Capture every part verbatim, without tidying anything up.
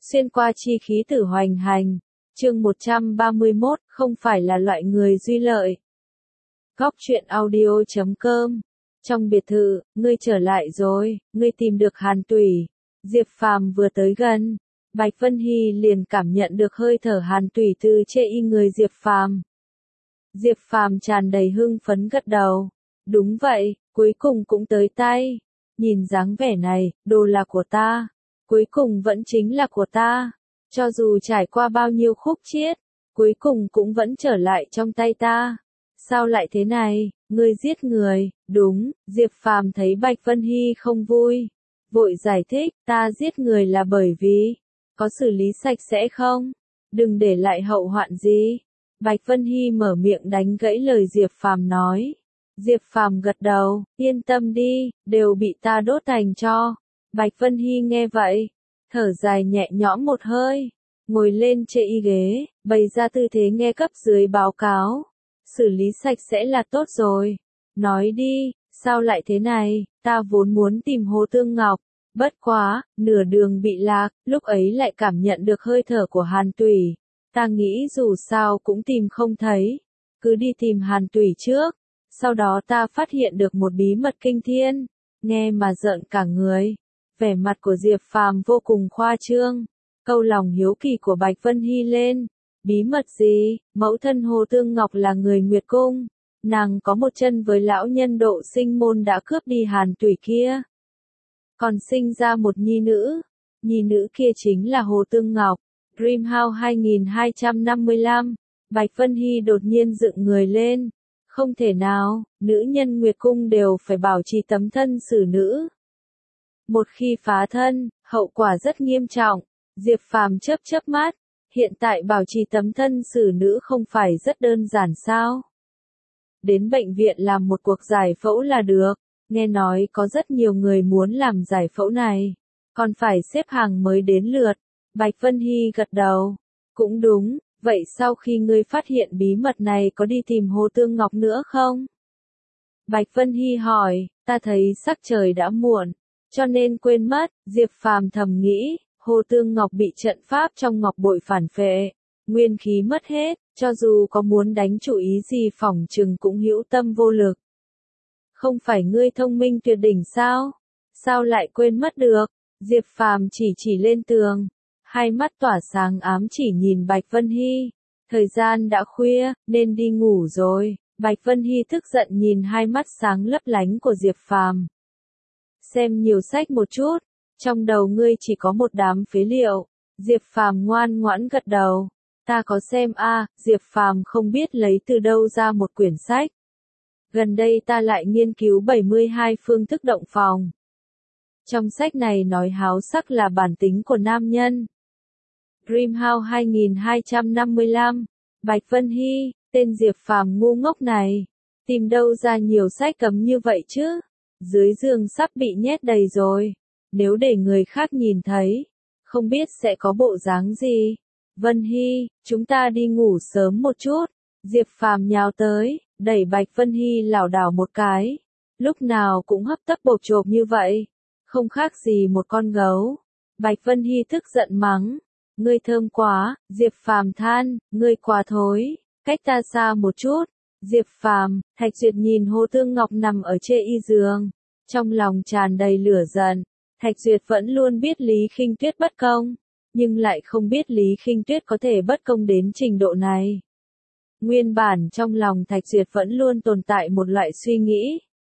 xuyên qua chi khí tử hoành hành. Chương một trăm ba mươi mốt, không phải là loại người duy lợi. Góc truyện audio chấm com. Trong biệt thự, ngươi trở lại rồi, ngươi tìm được Hàn Tủy. Diệp Phàm vừa tới gần, Bạch Vân Hy liền cảm nhận được hơi thở Hàn Tủy từ trên y người Diệp Phàm. Diệp Phàm tràn đầy hưng phấn gật đầu. Đúng vậy, cuối cùng cũng tới tay. Nhìn dáng vẻ này, đồ là của ta. Cuối cùng vẫn chính là của ta. Cho dù trải qua bao nhiêu khúc chiết, cuối cùng cũng vẫn trở lại trong tay ta. Sao lại thế này, ngươi giết người, đúng, Diệp Phàm thấy Bạch Vân Hy không vui. Vội giải thích, ta giết người là bởi vì, có xử lý sạch sẽ không? Đừng để lại hậu hoạn gì. Bạch Vân Hy mở miệng đánh gãy lời Diệp Phàm nói. Diệp Phàm gật đầu, yên tâm đi, đều bị ta đốt thành tro. Bạch Vân Hy nghe vậy, thở dài nhẹ nhõm một hơi, ngồi lên trên y ghế, bày ra tư thế nghe cấp dưới báo cáo. Xử lý sạch sẽ là tốt rồi. Nói đi, sao lại thế này, ta vốn muốn tìm Hồ Tương Ngọc. Bất quá, nửa đường bị lạc, lúc ấy lại cảm nhận được hơi thở của Hàn Tủy. Ta nghĩ dù sao cũng tìm không thấy. Cứ đi tìm Hàn Tủy trước. Sau đó ta phát hiện được một bí mật kinh thiên. Nghe mà rợn cả người. Vẻ mặt của Diệp Phàm vô cùng khoa trương. Câu lòng hiếu kỳ của Bạch Vân Hy lên. Bí mật gì? Mẫu thân Hồ Tương Ngọc là người Nguyệt Cung. Nàng có một chân với lão nhân Độ Sinh Môn đã cướp đi Hàn Tủy kia. Còn sinh ra một nhi nữ. Nhi nữ kia chính là Hồ Tương Ngọc. Dreamhouse hai nghìn hai trăm năm mươi lăm. Bạch Vân Hy đột nhiên dựng người lên. Không thể nào, nữ nhân Nguyệt Cung đều phải bảo trì tấm thân xử nữ. Một khi phá thân, hậu quả rất nghiêm trọng. Diệp Phàm chớp chớp mắt. Hiện tại bảo trì tấm thân xử nữ không phải rất đơn giản sao? Đến bệnh viện làm một cuộc giải phẫu là được. Nghe nói có rất nhiều người muốn làm giải phẫu này. Còn phải xếp hàng mới đến lượt. Bạch Vân Hy gật đầu. Cũng đúng, vậy sau khi ngươi phát hiện bí mật này có đi tìm Hồ Tương Ngọc nữa không? Bạch Vân Hy hỏi, ta thấy sắc trời đã muộn, cho nên quên mất. Diệp Phàm thầm nghĩ, Hồ Tương Ngọc bị trận pháp trong ngọc bội phản phệ, nguyên khí mất hết, cho dù có muốn đánh chủ ý gì phỏng chừng cũng hữu tâm vô lực. Không phải ngươi thông minh tuyệt đỉnh sao? Sao lại quên mất được? Diệp Phàm chỉ chỉ lên tường, hai mắt tỏa sáng ám chỉ nhìn Bạch Vân Hy. Thời gian đã khuya, nên đi ngủ rồi. Bạch Vân Hy tức giận nhìn hai mắt sáng lấp lánh của Diệp Phàm. Xem nhiều sách một chút, trong đầu ngươi chỉ có một đám phế liệu. Diệp Phàm ngoan ngoãn gật đầu. Ta có xem a, à, Diệp Phàm không biết lấy từ đâu ra một quyển sách. Gần đây ta lại nghiên cứu bảy mươi hai phương thức động phòng. Trong sách này nói háo sắc là bản tính của nam nhân. Dreamhouse hai nghìn hai trăm năm mươi lăm. Bạch Vân Hy, tên Diệp Phàm ngu ngốc này. Tìm đâu ra nhiều sách cấm như vậy chứ? Dưới giường sắp bị nhét đầy rồi. Nếu để người khác nhìn thấy, không biết sẽ có bộ dáng gì. Vân Hy, chúng ta đi ngủ sớm một chút. Diệp Phàm nhào tới, đẩy Bạch Vân Hy lảo đảo một cái. Lúc nào cũng hấp tấp bộp chộp như vậy. Không khác gì một con gấu. Bạch Vân Hy tức giận mắng. Ngươi thơm quá, Diệp Phàm than, ngươi quá thối, cách ta xa một chút. Diệp Phàm, Thạch Duyệt nhìn Hồ Tương Ngọc nằm ở trên y giường. Trong lòng tràn đầy lửa giận. Thạch Duyệt vẫn luôn biết Lý Khinh Tuyết bất công, nhưng lại không biết Lý Khinh Tuyết có thể bất công đến trình độ này. Nguyên bản trong lòng Thạch Duyệt vẫn luôn tồn tại một loại suy nghĩ.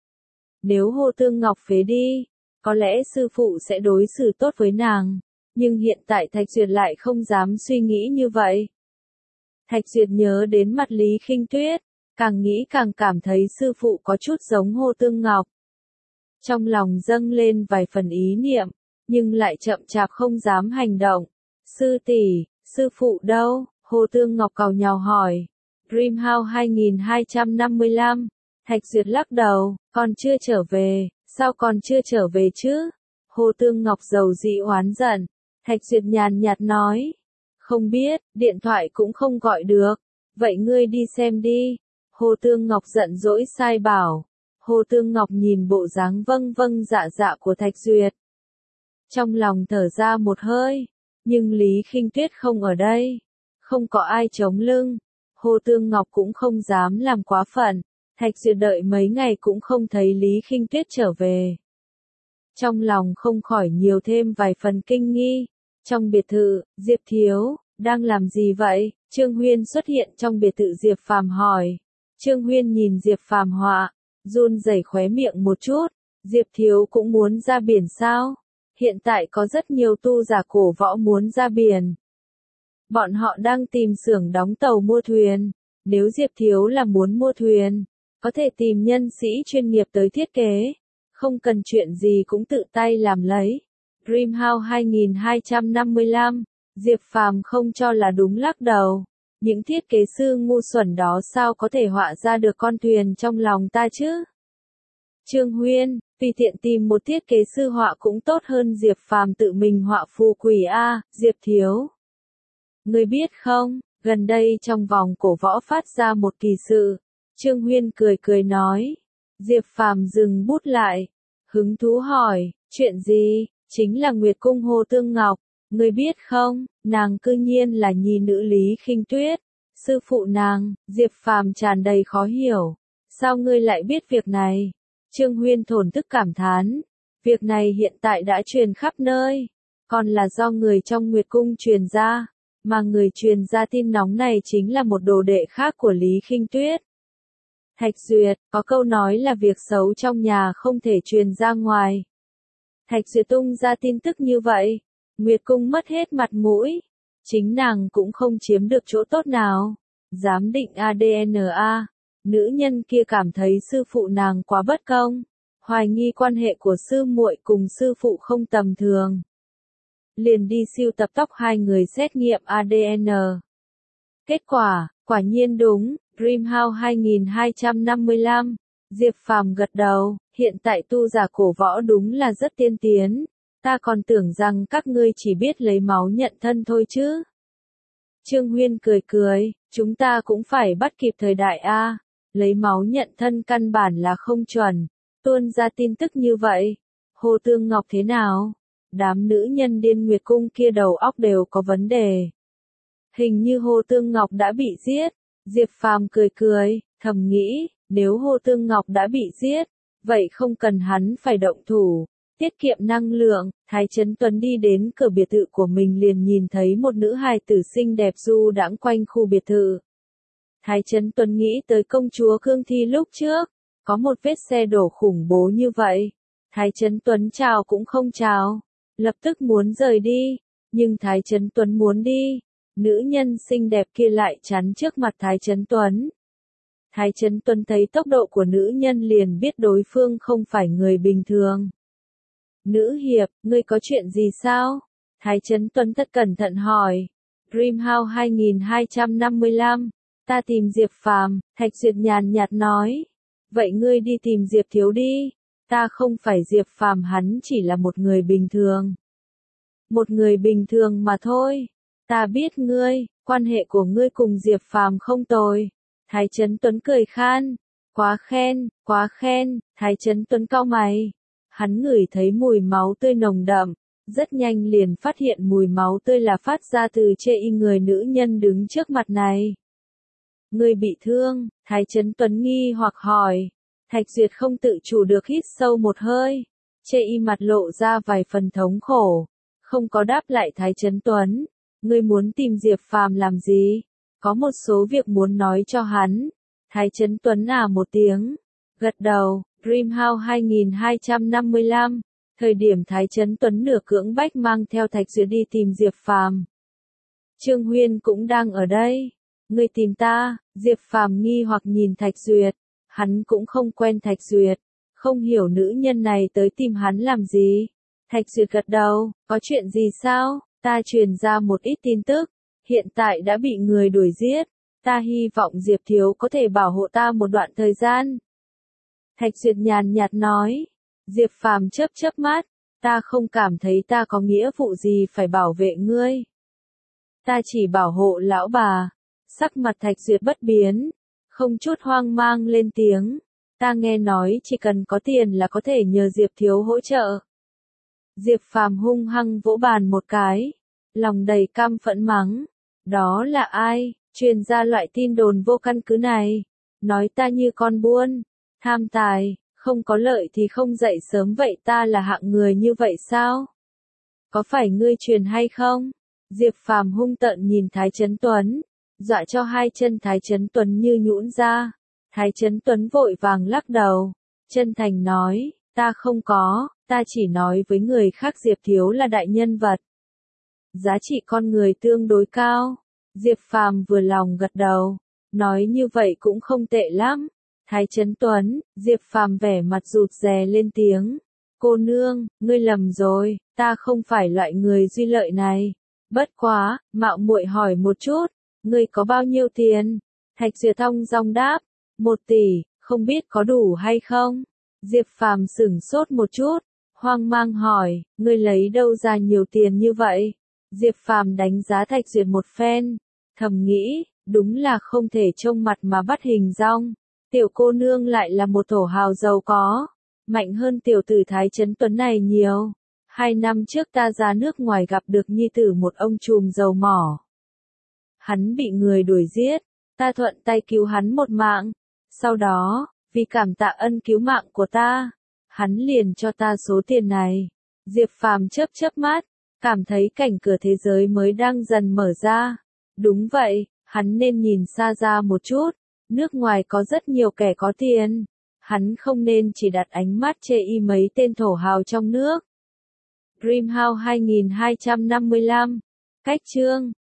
Nếu Hồ Tương Ngọc phế đi, có lẽ sư phụ sẽ đối xử tốt với nàng, nhưng hiện tại Thạch Duyệt lại không dám suy nghĩ như vậy. Thạch Duyệt nhớ đến mặt Lý Khinh Tuyết, càng nghĩ càng cảm thấy sư phụ có chút giống Hồ Tương Ngọc. Trong lòng dâng lên vài phần ý niệm, nhưng lại chậm chạp không dám hành động. Sư tỷ, sư phụ đâu? Hồ Tương Ngọc càu nhàu hỏi. Dreamhouse hai nghìn hai trăm năm mươi lăm. Thạch Duyệt lắc đầu, còn chưa trở về. Sao còn chưa trở về chứ? Hồ Tương Ngọc giàu dĩ oán giận. Thạch Duyệt nhàn nhạt nói. Không biết, điện thoại cũng không gọi được. Vậy ngươi đi xem đi. Hồ Tương Ngọc giận dỗi sai bảo. Hồ Tương Ngọc nhìn bộ dáng vâng vâng dạ dạ của Thạch Duyệt. Trong lòng thở ra một hơi. Nhưng Lý Khinh Tuyết không ở đây. Không có ai chống lưng. Hồ Tương Ngọc cũng không dám làm quá phận. Thạch Duyệt đợi mấy ngày cũng không thấy Lý Khinh Tuyết trở về. Trong lòng không khỏi nhiều thêm vài phần kinh nghi. Trong biệt thự, Diệp Thiếu, đang làm gì vậy? Trương Huyên xuất hiện trong biệt thự Diệp Phàm hỏi. Trương Huyên nhìn Diệp Phàm họa, run rẩy khóe miệng một chút. Diệp Thiếu cũng muốn ra biển sao? Hiện tại có rất nhiều tu giả cổ võ muốn ra biển. Bọn họ đang tìm xưởng đóng tàu mua thuyền. Nếu Diệp Thiếu là muốn mua thuyền, có thể tìm nhân sĩ chuyên nghiệp tới thiết kế. Không cần chuyện gì cũng tự tay làm lấy. Dreamhouse hai nghìn hai trăm năm mươi lăm, Diệp Phàm không cho là đúng lắc đầu. Những thiết kế sư ngu xuẩn đó sao có thể họa ra được con thuyền trong lòng ta chứ? Trương Huyên, tùy tiện tìm một thiết kế sư họa cũng tốt hơn Diệp Phàm tự mình họa phù quỷ a. Diệp Thiếu. Ngươi biết không, gần đây trong vòng cổ võ phát ra một kỳ sự. Trương Huyên cười cười nói. Diệp Phàm dừng bút lại. Hứng thú hỏi, chuyện gì? Chính là Nguyệt Cung Hồ Tương Ngọc. Ngươi biết không, nàng cư nhiên là nhi nữ Lý Khinh Tuyết. Sư phụ nàng, Diệp Phàm tràn đầy khó hiểu. Sao ngươi lại biết việc này? Trương Huyên thổn thức cảm thán. Việc này hiện tại đã truyền khắp nơi. Còn là do người trong Nguyệt Cung truyền ra. Mà người truyền ra tin nóng này chính là một đồ đệ khác của Lý Khinh Tuyết. Thạch Duyệt, có câu nói là việc xấu trong nhà không thể truyền ra ngoài. Thạch Duyệt tung ra tin tức như vậy. Nguyệt Cung mất hết mặt mũi. Chính nàng cũng không chiếm được chỗ tốt nào. Giám định a đê en a. Nữ nhân kia cảm thấy sư phụ nàng quá bất công. Hoài nghi quan hệ của sư muội cùng sư phụ không tầm thường. Liền đi siêu tập tóc hai người xét nghiệm a đê en. Kết quả, quả nhiên đúng. Dreamhouse hai nghìn hai trăm năm mươi lăm. Diệp Phàm gật đầu. Hiện tại tu giả cổ võ đúng là rất tiên tiến. Ta còn tưởng rằng các ngươi chỉ biết lấy máu nhận thân thôi chứ. Trương Huyên cười cười, chúng ta cũng phải bắt kịp thời đại a. Lấy máu nhận thân căn bản là không chuẩn. Tuôn ra tin tức như vậy. Hồ Tương Ngọc thế nào? Đám nữ nhân Điên Nguyệt Cung kia đầu óc đều có vấn đề. Hình như Hồ Tương Ngọc đã bị giết. Diệp Phàm cười cười, thầm nghĩ, nếu Hồ Tương Ngọc đã bị giết, vậy không cần hắn phải động thủ. Tiết kiệm năng lượng, Thái Chấn Tuấn đi đến cửa biệt thự của mình liền nhìn thấy một nữ hài tử xinh đẹp du đãng quanh khu biệt thự. Thái Chấn Tuấn nghĩ tới công chúa Cương Thi lúc trước, có một vết xe đổ khủng bố như vậy. Thái Chấn Tuấn chào cũng không chào, lập tức muốn rời đi, nhưng Thái Chấn Tuấn muốn đi, nữ nhân xinh đẹp kia lại chắn trước mặt Thái Chấn Tuấn. Thái Chấn Tuấn thấy tốc độ của nữ nhân liền biết đối phương không phải người bình thường. Nữ hiệp, ngươi có chuyện gì sao? Thái Chấn Tuấn thật cẩn thận hỏi. Dreamhouse hai nghìn hai trăm năm mươi lăm. Ta tìm Diệp Phàm, Thạch Duyệt nhàn nhạt nói. Vậy ngươi đi tìm Diệp Thiếu đi. Ta không phải Diệp Phàm, hắn chỉ là một người bình thường. Một người bình thường mà thôi. Ta biết ngươi, quan hệ của ngươi cùng Diệp Phàm không tồi. Thái Chấn Tuấn cười khan. Quá khen, quá khen. Thái Chấn Tuấn cau mày. Hắn ngửi thấy mùi máu tươi nồng đậm, rất nhanh liền phát hiện mùi máu tươi là phát ra từ chê y người nữ nhân đứng trước mặt này. Ngươi bị thương? Thái Chấn Tuấn nghi hoặc hỏi. Thạch Duyệt không tự chủ được hít sâu một hơi. Chê y mặt lộ ra vài phần thống khổ. Không có đáp lại Thái Chấn Tuấn. Ngươi muốn tìm Diệp Phàm làm gì? Có một số việc muốn nói cho hắn. Thái Chấn Tuấn à một tiếng. Gật đầu. Dreamhouse hai nghìn hai trăm năm mươi lăm. Thời điểm Thái Chấn Tuấn nửa cưỡng bách mang theo Thạch Duyệt đi tìm Diệp Phàm. Trương Huyên cũng đang ở đây. Ngươi tìm ta? Diệp Phàm nghi hoặc nhìn Thạch Duyệt. Hắn cũng không quen Thạch Duyệt. Không hiểu nữ nhân này tới tìm hắn làm gì. Thạch Duyệt gật đầu. Có chuyện gì sao? Ta truyền ra một ít tin tức. Hiện tại đã bị người đuổi giết. Ta hy vọng Diệp Thiếu có thể bảo hộ ta một đoạn thời gian. Thạch Duyệt nhàn nhạt nói. Diệp Phàm chớp chớp mắt. Ta không cảm thấy ta có nghĩa vụ gì phải bảo vệ ngươi. Ta chỉ bảo hộ lão bà. Sắc mặt Thạch Duyệt bất biến. Không chút hoang mang lên tiếng. Ta nghe nói chỉ cần có tiền là có thể nhờ Diệp Thiếu hỗ trợ. Diệp Phàm hung hăng vỗ bàn một cái. lòng đầy căm phẫn mắng. Đó là ai, truyền ra loại tin đồn vô căn cứ này? Nói ta như con buôn, tham tài, không có lợi thì không dậy sớm vậy ta là hạng người như vậy sao? Có phải ngươi truyền hay không? Diệp Phàm hung tợn nhìn Thái Chấn Tuấn, dọa cho hai chân Thái Chấn Tuấn như nhũn ra. Thái Chấn Tuấn vội vàng lắc đầu, chân thành nói, ta không có, ta chỉ nói với người khác Diệp Thiếu là đại nhân vật. Giá trị con người tương đối cao. Diệp Phàm vừa lòng gật đầu, nói như vậy cũng không tệ lắm. Thái Chấn Tuấn, Diệp Phàm vẻ mặt rụt rè lên tiếng. Cô nương, ngươi lầm rồi, ta không phải loại người duy lợi này. Bất quá, mạo muội hỏi một chút, ngươi có bao nhiêu tiền? Thạch Duyệt thong dong đáp, một tỷ, không biết có đủ hay không? Diệp Phàm sửng sốt một chút, hoang mang hỏi, ngươi lấy đâu ra nhiều tiền như vậy? Diệp Phàm đánh giá Thạch Duyệt một phen, thầm nghĩ, đúng là không thể trông mặt mà bắt hình dong. Tiểu cô nương lại là một thổ hào giàu có, mạnh hơn tiểu tử Thái Chấn Tuấn này nhiều. Hai năm trước ta ra nước ngoài gặp được nhi tử một ông trùm dầu mỏ. Hắn bị người đuổi giết, ta thuận tay cứu hắn một mạng. Sau đó, vì cảm tạ ân cứu mạng của ta, hắn liền cho ta số tiền này. Diệp Phàm chớp chớp mắt, cảm thấy cảnh cửa thế giới mới đang dần mở ra. Đúng vậy, hắn nên nhìn xa ra một chút, nước ngoài có rất nhiều kẻ có tiền. Hắn không nên chỉ đặt ánh mắt chê y mấy tên thổ hào trong nước. Dreamhouse hai nghìn hai trăm năm mươi lăm. Cách chương